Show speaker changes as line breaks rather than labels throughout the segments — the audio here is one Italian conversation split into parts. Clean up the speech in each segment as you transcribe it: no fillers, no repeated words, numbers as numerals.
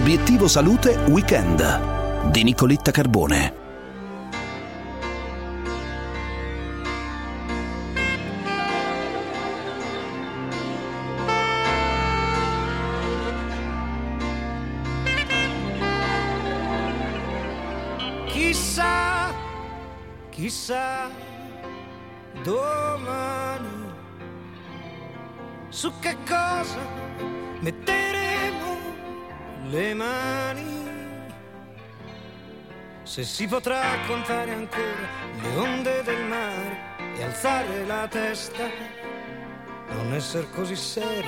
Obiettivo Salute Weekend di Nicoletta Carbone.
Chissà domani su che cosa metteremo le mani, se si potrà contare ancora le onde del mare e alzare la testa, non essere così seri,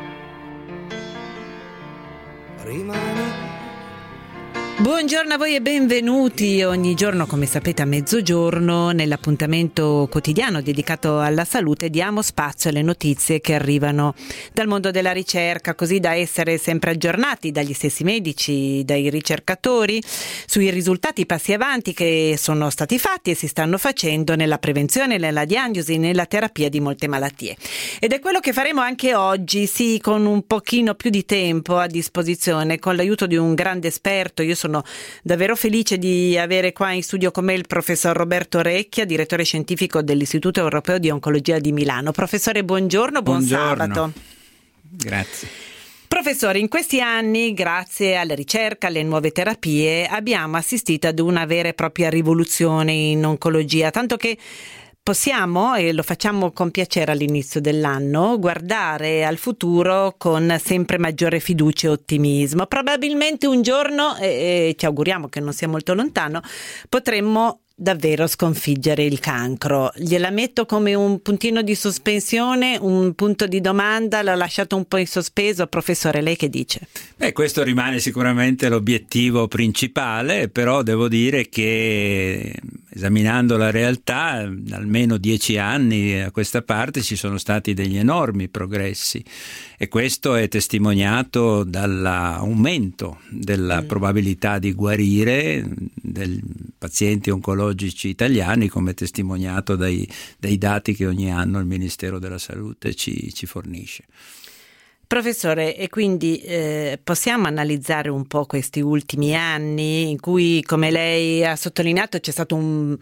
rimani.
Buongiorno a voi e benvenuti ogni giorno, come sapete, a mezzogiorno nell'appuntamento quotidiano dedicato alla salute. Diamo spazio alle notizie che arrivano dal mondo della ricerca, così da essere sempre aggiornati dagli stessi medici, dai ricercatori sui risultati, i passi avanti che sono stati fatti e si stanno facendo nella prevenzione, nella diagnosi, nella terapia di molte malattie. Ed è quello che faremo anche oggi, sì, con un pochino più di tempo a disposizione, con l'aiuto di un grande esperto. Io sono davvero felice di avere qua in studio con me il professor Roberto Recchia, direttore scientifico dell'Istituto Europeo di Oncologia di Milano. Professore, buongiorno, buon sabato.
Grazie.
Professore, in questi anni, grazie alla ricerca, alle nuove terapie, abbiamo assistito ad una vera e propria rivoluzione in oncologia, tanto che possiamo, e lo facciamo con piacere all'inizio dell'anno, guardare al futuro con sempre maggiore fiducia e ottimismo. Probabilmente un giorno, e ci auguriamo che non sia molto lontano, potremmo davvero sconfiggere il cancro. Gliela metto come un puntino di sospensione, un punto di domanda, l'ho lasciato un po' in sospeso. Professore, lei che dice?
Questo rimane sicuramente l'obiettivo principale, però devo dire che esaminando la realtà, almeno 10 anni a questa parte ci sono stati degli enormi progressi e questo è testimoniato dall'aumento della probabilità di guarire dei pazienti oncologici italiani, come testimoniato dai dati che ogni anno il Ministero della Salute ci fornisce.
Professore, e quindi possiamo analizzare un po' questi ultimi anni in cui, come lei ha sottolineato, c'è stato un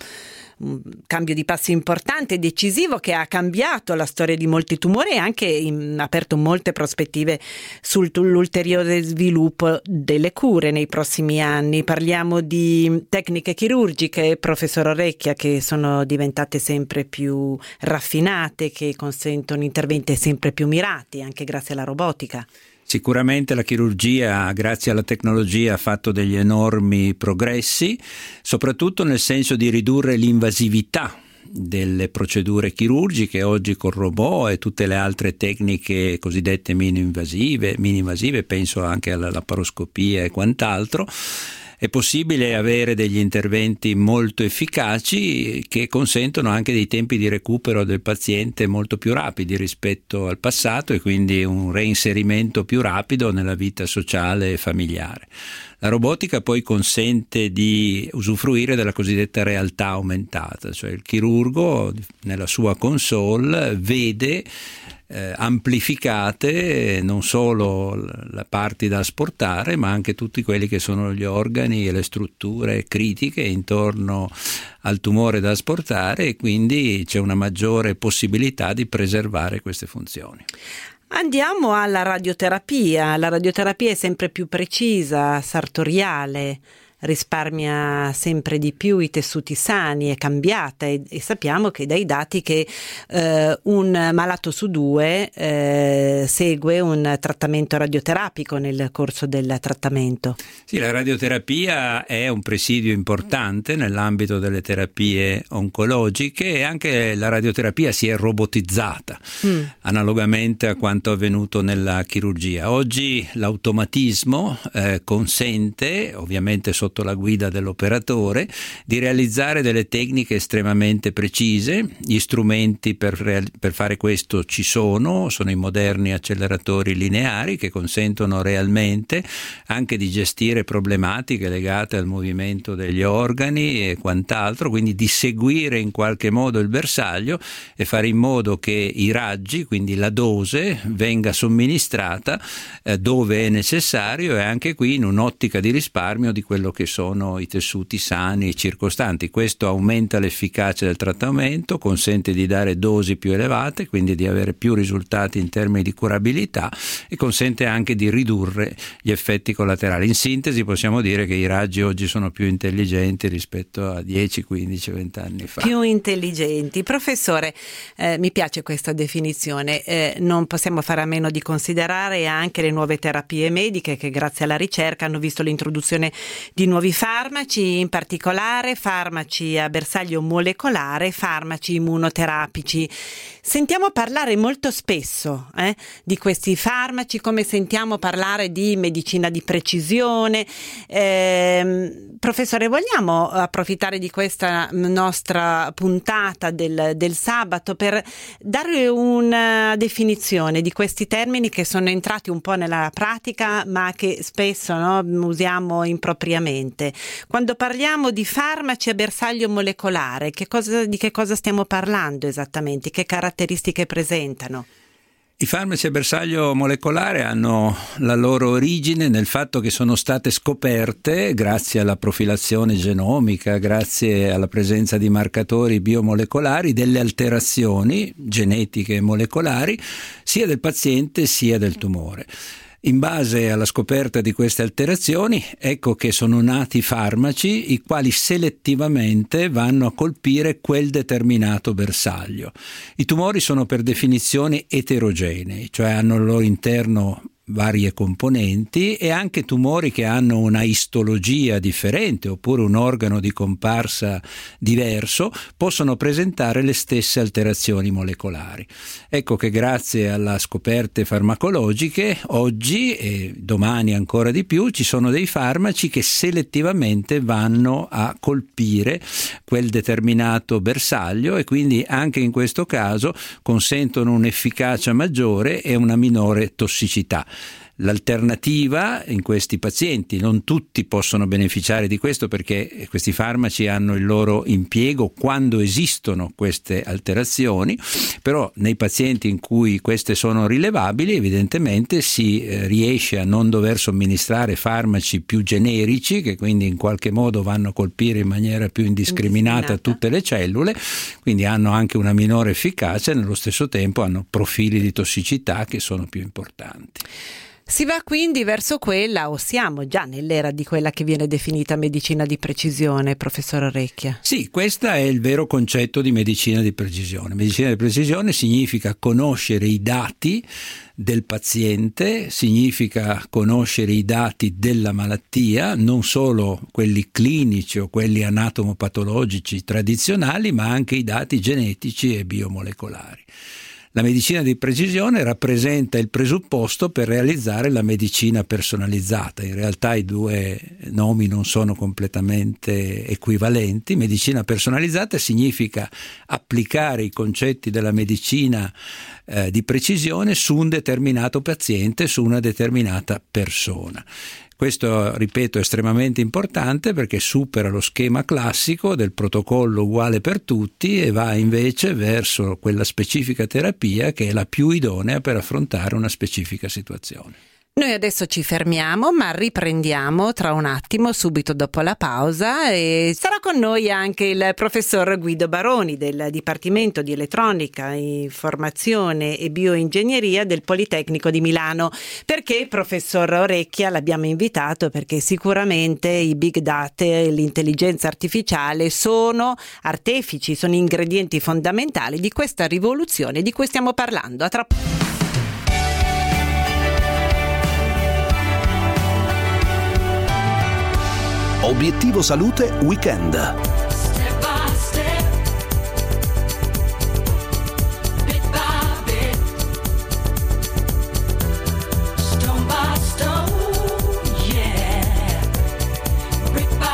cambio di passi importante e decisivo che ha cambiato la storia di molti tumori e anche aperto molte prospettive sull'ulteriore sviluppo delle cure nei prossimi anni. Parliamo di tecniche chirurgiche, professor Orecchia, che sono diventate sempre più raffinate, che consentono interventi sempre più mirati, anche grazie alla robotica.
Sicuramente la chirurgia, grazie alla tecnologia, ha fatto degli enormi progressi, soprattutto nel senso di ridurre l'invasività delle procedure chirurgiche. Oggi col robot e tutte le altre tecniche cosiddette mini-invasive, penso anche alla laparoscopia e quant'altro, è possibile avere degli interventi molto efficaci che consentono anche dei tempi di recupero del paziente molto più rapidi rispetto al passato e quindi un reinserimento più rapido nella vita sociale e familiare. La robotica poi consente di usufruire della cosiddetta realtà aumentata, cioè il chirurgo nella sua console vede amplificate non solo le parti da asportare, ma anche tutti quelli che sono gli organi e le strutture critiche intorno al tumore da asportare, e quindi c'è una maggiore possibilità di preservare queste funzioni.
Andiamo alla radioterapia. La radioterapia è sempre più precisa, sartoriale, risparmia sempre di più i tessuti sani, è cambiata e sappiamo che dai dati che un malato su 2 segue un trattamento radioterapico nel corso del trattamento.
Sì, la radioterapia è un presidio importante nell'ambito delle terapie oncologiche e anche la radioterapia si è robotizzata analogamente a quanto avvenuto nella chirurgia. Oggi l'automatismo consente, ovviamente sotto sotto la guida dell'operatore, di realizzare delle tecniche estremamente precise. Gli strumenti per fare questo ci sono i moderni acceleratori lineari che consentono realmente anche di gestire problematiche legate al movimento degli organi e quant'altro, quindi di seguire in qualche modo il bersaglio e fare in modo che i raggi, quindi la dose, venga somministrata dove è necessario, e anche qui in un'ottica di risparmio di quello che sono i tessuti sani e circostanti. Questo aumenta l'efficacia del trattamento, consente di dare dosi più elevate, quindi di avere più risultati in termini di curabilità, e consente anche di ridurre gli effetti collaterali. In sintesi possiamo dire che i raggi oggi sono più intelligenti rispetto a 10, 15, 20 anni fa.
Più intelligenti. Professore, mi piace questa definizione. Non possiamo fare a meno di considerare anche le nuove terapie mediche che grazie alla ricerca hanno visto l'introduzione di nuovi farmaci, in particolare farmaci a bersaglio molecolare, farmaci immunoterapici. Sentiamo parlare molto spesso di questi farmaci, come sentiamo parlare di medicina di precisione. Professore, vogliamo approfittare di questa nostra puntata del sabato per dare una definizione di questi termini che sono entrati un po' nella pratica ma che spesso usiamo impropriamente. Quando parliamo di farmaci a bersaglio molecolare, di che cosa stiamo parlando esattamente? Che caratteristiche presentano?
I farmaci a bersaglio molecolare hanno la loro origine nel fatto che sono state scoperte, grazie alla profilazione genomica, grazie alla presenza di marcatori biomolecolari, delle alterazioni genetiche e molecolari sia del paziente sia del tumore. In base alla scoperta di queste alterazioni, ecco che sono nati farmaci i quali selettivamente vanno a colpire quel determinato bersaglio. I tumori sono per definizione eterogenei, cioè hanno al loro interno varie componenti, e anche tumori che hanno una istologia differente oppure un organo di comparsa diverso possono presentare le stesse alterazioni molecolari. Ecco che grazie alle scoperte farmacologiche oggi e domani ancora di più ci sono dei farmaci che selettivamente vanno a colpire quel determinato bersaglio, e quindi anche in questo caso consentono un'efficacia maggiore e una minore tossicità. L'alternativa in questi pazienti, non tutti possono beneficiare di questo perché questi farmaci hanno il loro impiego quando esistono queste alterazioni, però nei pazienti in cui queste sono rilevabili evidentemente si riesce a non dover somministrare farmaci più generici che quindi in qualche modo vanno a colpire in maniera più indiscriminata tutte le cellule, quindi hanno anche una minore efficacia e nello stesso tempo hanno profili di tossicità che sono più importanti.
Si va quindi verso quella, o siamo già nell'era di quella che viene definita medicina di precisione, professor Orecchia?
Sì, questo è il vero concetto di medicina di precisione. Medicina di precisione significa conoscere i dati del paziente, significa conoscere i dati della malattia, non solo quelli clinici o quelli anatomopatologici tradizionali, ma anche i dati genetici e biomolecolari. La medicina di precisione rappresenta il presupposto per realizzare la medicina personalizzata. In realtà i due nomi non sono completamente equivalenti. Medicina personalizzata significa applicare i concetti della medicina di precisione su un determinato paziente, su una determinata persona. Questo, ripeto, è estremamente importante perché supera lo schema classico del protocollo uguale per tutti e va invece verso quella specifica terapia che è la più idonea per affrontare una specifica situazione.
Noi adesso ci fermiamo, ma riprendiamo tra un attimo, subito dopo la pausa, e sarà con noi anche il professor Guido Baroni del Dipartimento di Elettronica, Informazione e Bioingegneria del Politecnico di Milano. Perché, professor Orecchia, l'abbiamo invitato? Perché sicuramente i big data e l'intelligenza artificiale sono artefici, sono ingredienti fondamentali di questa rivoluzione di cui stiamo parlando. A tra poco.
Obiettivo Salute Weekend.
Stone by stone, yeah. Brick by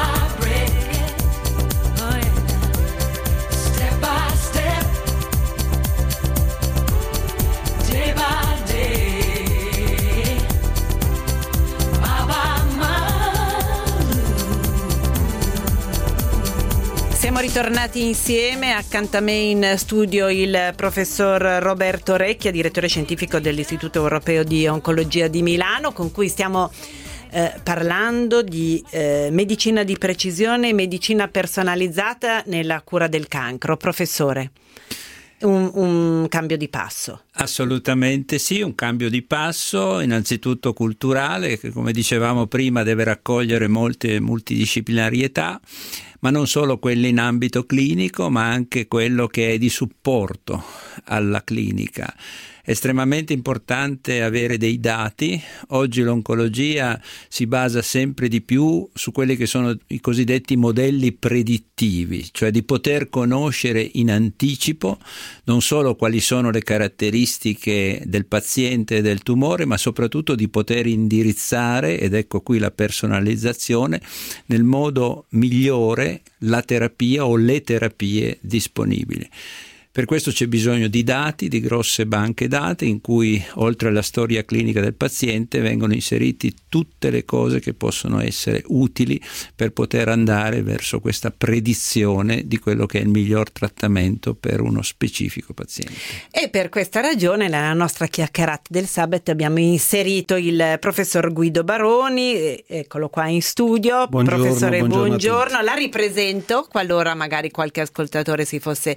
Siamo ritornati insieme, accanto a me in studio il professor Roberto Recchia, direttore scientifico dell'Istituto Europeo di Oncologia di Milano, con cui stiamo parlando di medicina di precisione e medicina personalizzata nella cura del cancro. Professore, un cambio di passo.
Assolutamente sì, un cambio di passo, innanzitutto culturale, che come dicevamo prima deve raccogliere molte multidisciplinarietà, ma non solo quelle in ambito clinico, ma anche quello che è di supporto alla clinica. È estremamente importante avere dei dati. Oggi l'oncologia si basa sempre di più su quelli che sono i cosiddetti modelli predittivi, cioè di poter conoscere in anticipo non solo quali sono le caratteristiche del paziente e del tumore, ma soprattutto di poter indirizzare, ed ecco qui la personalizzazione, nel modo migliore la terapia o le terapie disponibili. Per questo c'è bisogno di dati, di grosse banche dati in cui oltre alla storia clinica del paziente vengono inseriti tutte le cose che possono essere utili per poter andare verso questa predizione di quello che è il miglior trattamento per uno specifico paziente.
E per questa ragione nella nostra chiacchierata del sabato abbiamo inserito il professor Guido Baroni, eccolo qua in studio. Professore, buongiorno. La ripresento qualora magari qualche ascoltatore si fosse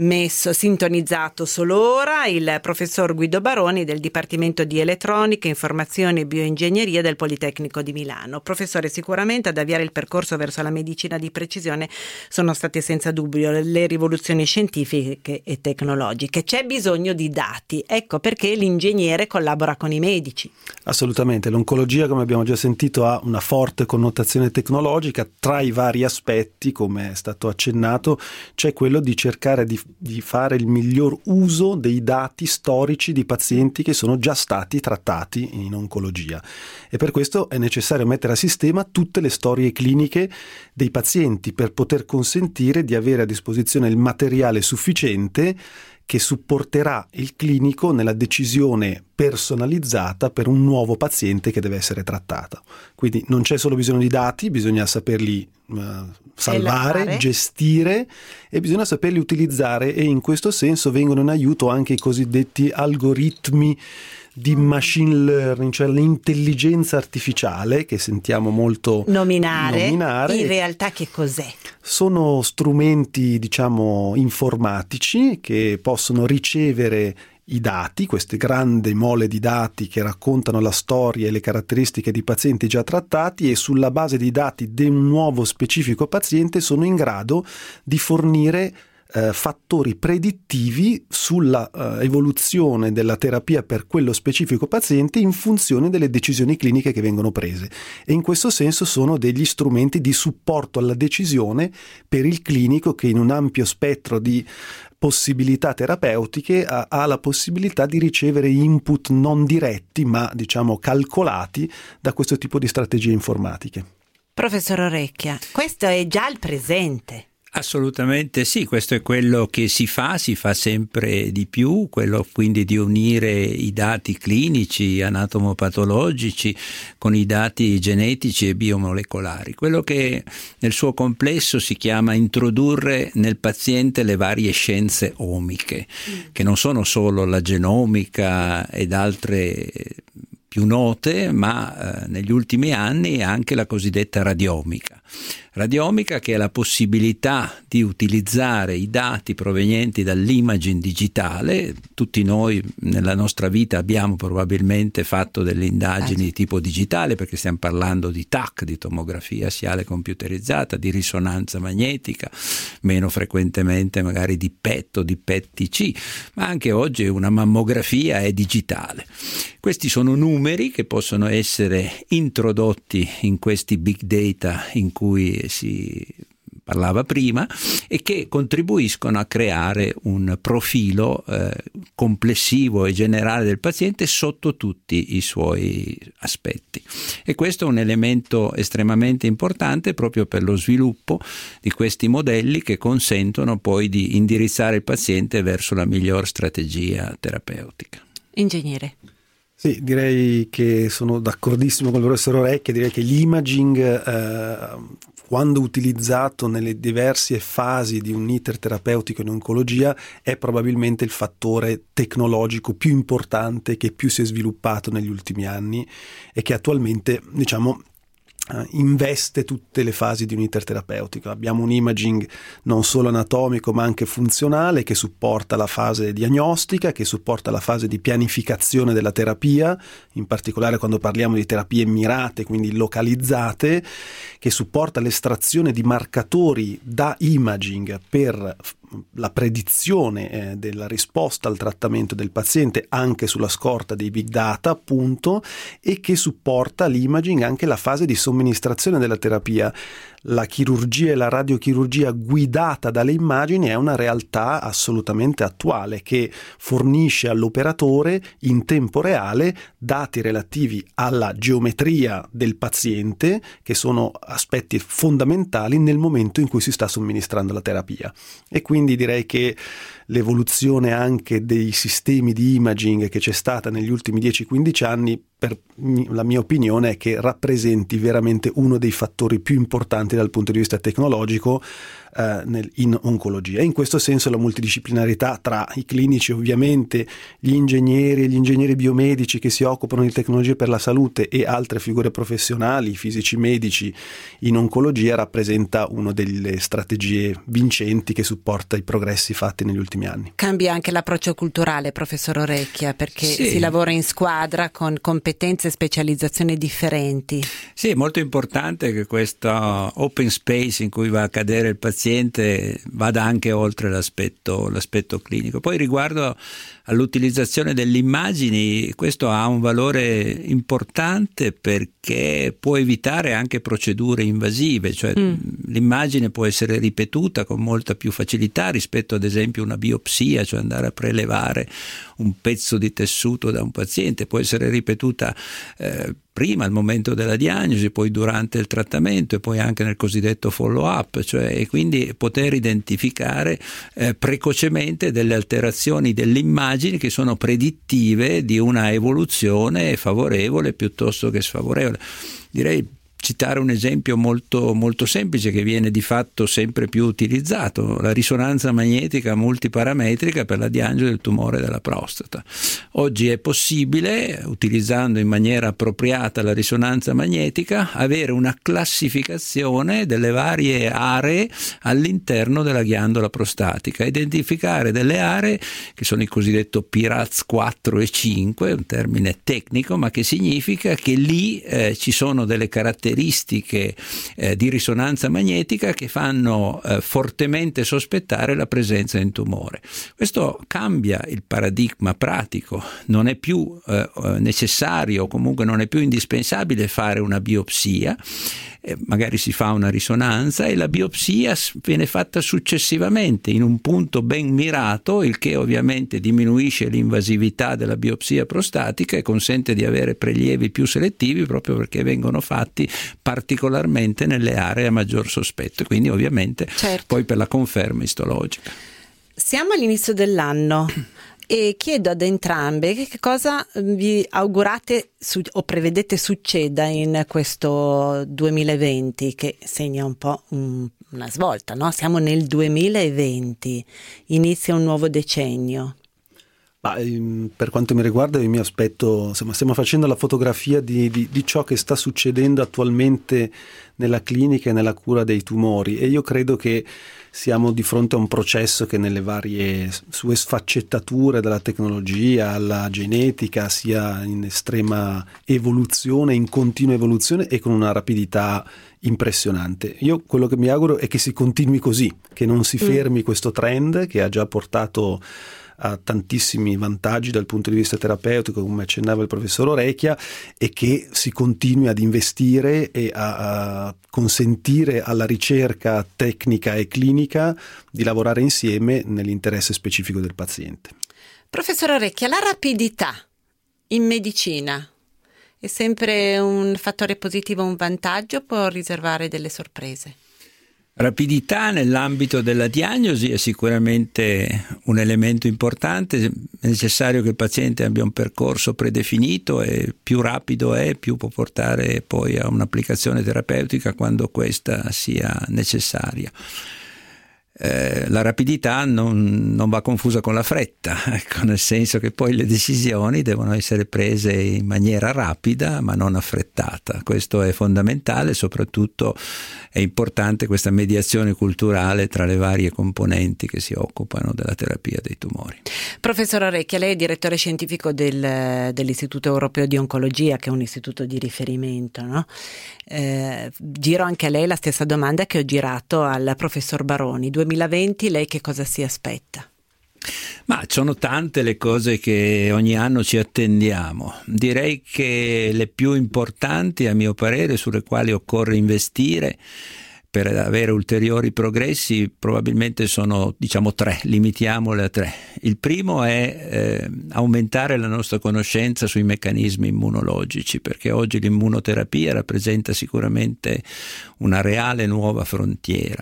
sintonizzato solo ora, il professor Guido Baroni del Dipartimento di Elettronica, Informazione e Bioingegneria del Politecnico di Milano. Professore, sicuramente ad avviare il percorso verso la medicina di precisione sono state senza dubbio le rivoluzioni scientifiche e tecnologiche. C'è bisogno di dati, ecco perché l'ingegnere collabora con i medici.
Assolutamente, l'oncologia, come abbiamo già sentito, ha una forte connotazione tecnologica. Tra i vari aspetti, come è stato accennato, c'è quello di cercare di fare il miglior uso dei dati storici di pazienti che sono già stati trattati in oncologia, e per questo è necessario mettere a sistema tutte le storie cliniche dei pazienti per poter consentire di avere a disposizione il materiale sufficiente che supporterà il clinico nella decisione personalizzata per un nuovo paziente che deve essere trattato. Quindi non c'è solo bisogno di dati, bisogna saperli salvare, gestire, e bisogna saperli utilizzare, e in questo senso vengono in aiuto anche i cosiddetti algoritmi di machine learning, cioè l'intelligenza artificiale che sentiamo molto nominare.
In realtà che cos'è?
Sono strumenti, informatici che possono ricevere i dati, queste grandi mole di dati che raccontano la storia e le caratteristiche di pazienti già trattati, e sulla base dei dati di un nuovo specifico paziente sono in grado di fornire fattori predittivi sulla evoluzione della terapia per quello specifico paziente in funzione delle decisioni cliniche che vengono prese, e in questo senso sono degli strumenti di supporto alla decisione per il clinico, che in un ampio spettro di possibilità terapeutiche ha la possibilità di ricevere input non diretti ma calcolati da questo tipo di strategie informatiche.
Professor Recchia, questo è già il presente.
Assolutamente sì, questo è quello che si fa sempre di più, quello quindi di unire i dati clinici, anatomopatologici con i dati genetici e biomolecolari, quello che nel suo complesso si chiama introdurre nel paziente le varie scienze omiche, che non sono solo la genomica ed altre più note, ma negli ultimi anni anche la cosiddetta radiomica. Radiomica, che è la possibilità di utilizzare i dati provenienti dall'imaging digitale. Tutti noi nella nostra vita abbiamo probabilmente fatto delle indagini di tipo digitale, perché stiamo parlando di TAC, di tomografia assiale computerizzata, di risonanza magnetica, meno frequentemente magari di PET o di PET-TC, ma anche oggi una mammografia è digitale. Questi sono numeri che possono essere introdotti in questi big data in cui si parlava prima, e che contribuiscono a creare un profilo complessivo e generale del paziente sotto tutti i suoi aspetti. E questo è un elemento estremamente importante proprio per lo sviluppo di questi modelli, che consentono poi di indirizzare il paziente verso la miglior strategia terapeutica.
Ingegnere.
Sì, direi che sono d'accordissimo con il professor Recchia. Direi che l'imaging quando utilizzato nelle diverse fasi di un iter terapeutico in oncologia, è probabilmente il fattore tecnologico più importante che più si è sviluppato negli ultimi anni e che attualmente, diciamo, investe tutte le fasi di un iter terapeutico. Abbiamo un imaging non solo anatomico ma anche funzionale che supporta la fase diagnostica, che supporta la fase di pianificazione della terapia, in particolare quando parliamo di terapie mirate, quindi localizzate, che supporta l'estrazione di marcatori da imaging per la predizione della risposta al trattamento del paziente anche sulla scorta dei big data, appunto, e che supporta l'imaging anche la fase di somministrazione della terapia. La chirurgia e la radiochirurgia guidata dalle immagini è una realtà assolutamente attuale che fornisce all'operatore in tempo reale dati relativi alla geometria del paziente, che sono aspetti fondamentali nel momento in cui si sta somministrando la terapia. E quindi direi che l'evoluzione anche dei sistemi di imaging che c'è stata negli ultimi 10-15 anni, per la mia opinione, è che rappresenti veramente uno dei fattori più importanti dal punto di vista tecnologico in oncologia. In questo senso la multidisciplinarità tra i clinici, ovviamente gli ingegneri biomedici che si occupano di tecnologie per la salute e altre figure professionali, fisici medici in oncologia, rappresenta una delle strategie vincenti che supporta i progressi fatti negli ultimi anni.
Cambia anche l'approccio culturale, professor Orecchia, perché si lavora in squadra con competenze e specializzazioni differenti. Sì,
è molto importante che questo open space in cui va a cadere il paziente vada anche oltre l'aspetto clinico. Poi riguardo all'utilizzazione delle immagini, questo ha un valore importante perché può evitare anche procedure invasive, cioè l'immagine può essere ripetuta con molta più facilità rispetto ad esempio una biopsia, cioè andare a prelevare un pezzo di tessuto da un paziente, può essere ripetuta prima al momento della diagnosi, poi durante il trattamento e poi anche nel cosiddetto follow up, cioè, e quindi poter identificare precocemente delle alterazioni delle immagini che sono predittive di una evoluzione favorevole piuttosto che sfavorevole. Direi citare un esempio molto, molto semplice che viene di fatto sempre più utilizzato: la risonanza magnetica multiparametrica per la diagnosi del tumore della prostata. Oggi è possibile, utilizzando in maniera appropriata la risonanza magnetica, avere una classificazione delle varie aree all'interno della ghiandola prostatica, identificare delle aree che sono il cosiddetto PIRADS 4 e 5, un termine tecnico, ma che significa che lì ci sono delle caratteristiche di risonanza magnetica che fanno fortemente sospettare la presenza di un tumore. Questo cambia il paradigma pratico, non è più necessario, comunque non è più indispensabile fare una biopsia, magari si fa una risonanza e la biopsia viene fatta successivamente in un punto ben mirato, il che ovviamente diminuisce l'invasività della biopsia prostatica e consente di avere prelievi più selettivi proprio perché vengono fatti particolarmente nelle aree a maggior sospetto, quindi ovviamente poi per la conferma istologica.
Siamo all'inizio dell'anno e chiedo ad entrambe che cosa vi augurate o prevedete succeda in questo 2020 che segna un po' una svolta, no? Siamo nel 2020, inizia un nuovo decennio.
Per quanto mi riguarda io mi aspetto, stiamo facendo la fotografia di ciò che sta succedendo attualmente nella clinica e nella cura dei tumori, e io credo che siamo di fronte a un processo che nelle varie sue sfaccettature, dalla tecnologia alla genetica, sia in estrema evoluzione, in continua evoluzione e con una rapidità impressionante. Io quello che mi auguro è che si continui così, che non si fermi questo trend che ha già portato a tantissimi vantaggi dal punto di vista terapeutico, come accennava il professor Orecchia, e che si continui ad investire e a consentire alla ricerca tecnica e clinica di lavorare insieme nell'interesse specifico del paziente.
Professor Orecchia, la rapidità in medicina è sempre un fattore positivo, un vantaggio, o può riservare delle sorprese?
Rapidità nell'ambito della diagnosi è sicuramente un elemento importante. È necessario che il paziente abbia un percorso predefinito e più rapido è, più può portare poi a un'applicazione terapeutica quando questa sia necessaria. La rapidità non va confusa con la fretta, ecco, nel senso che poi le decisioni devono essere prese in maniera rapida ma non affrettata. Questo è fondamentale, soprattutto è importante questa mediazione culturale tra le varie componenti che si occupano della terapia dei tumori.
Professor Orecchia, lei è direttore scientifico dell'Istituto Europeo di Oncologia, che è un istituto di riferimento, no? Giro anche a lei la stessa domanda che ho girato al professor Baroni. 2020, lei che cosa si aspetta?
Ma sono tante le cose che ogni anno ci attendiamo. Direi che le più importanti, a mio parere, sulle quali occorre investire per avere ulteriori progressi, probabilmente sono, tre, limitiamole a 3. Il primo è aumentare la nostra conoscenza sui meccanismi immunologici, perché oggi l'immunoterapia rappresenta sicuramente una reale nuova frontiera.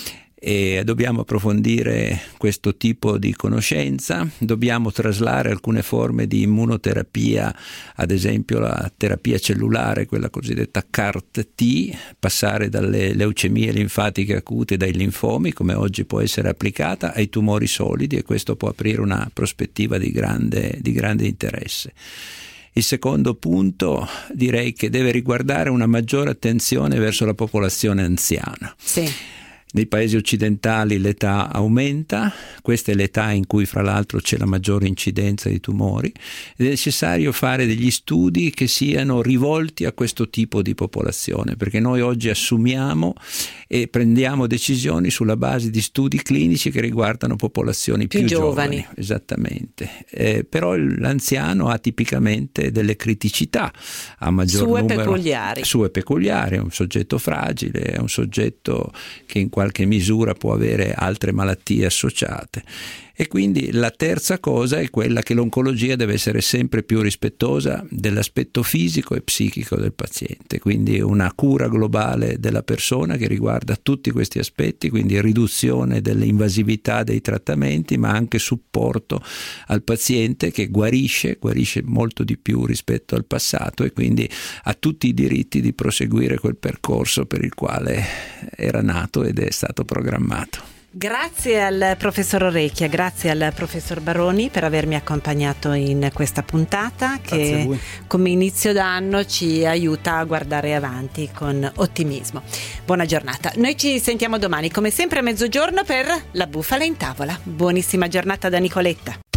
E dobbiamo approfondire questo tipo di conoscenza, dobbiamo traslare alcune forme di immunoterapia, ad esempio la terapia cellulare, quella cosiddetta CAR-T, passare dalle leucemie linfatiche acute, dai linfomi, come oggi può essere applicata, ai tumori solidi, e questo può aprire una prospettiva di grande interesse. Il secondo punto direi che deve riguardare una maggiore attenzione verso la popolazione anziana.
Sì.
Nei paesi occidentali l'età aumenta, questa è l'età in cui fra l'altro c'è la maggiore incidenza di tumori, ed è necessario fare degli studi che siano rivolti a questo tipo di popolazione, perché noi oggi assumiamo e prendiamo decisioni sulla base di studi clinici che riguardano popolazioni più giovani. Esattamente. Però l'anziano ha tipicamente delle criticità, ha maggior numero sue peculiari, è un soggetto fragile, è un soggetto che in qualche misura può avere altre malattie associate. E quindi la terza cosa è quella che l'oncologia deve essere sempre più rispettosa dell'aspetto fisico e psichico del paziente, quindi una cura globale della persona che riguarda tutti questi aspetti, quindi riduzione dell'invasività dei trattamenti, ma anche supporto al paziente che guarisce molto di più rispetto al passato, e quindi ha tutti i diritti di proseguire quel percorso per il quale era nato ed è stato programmato.
Grazie al professor Orecchia, grazie al professor Baroni per avermi accompagnato in questa puntata che come inizio d'anno ci aiuta a guardare avanti con ottimismo. Buona giornata. Noi ci sentiamo domani come sempre a mezzogiorno per La Bufala in Tavola. Buonissima giornata da Nicoletta.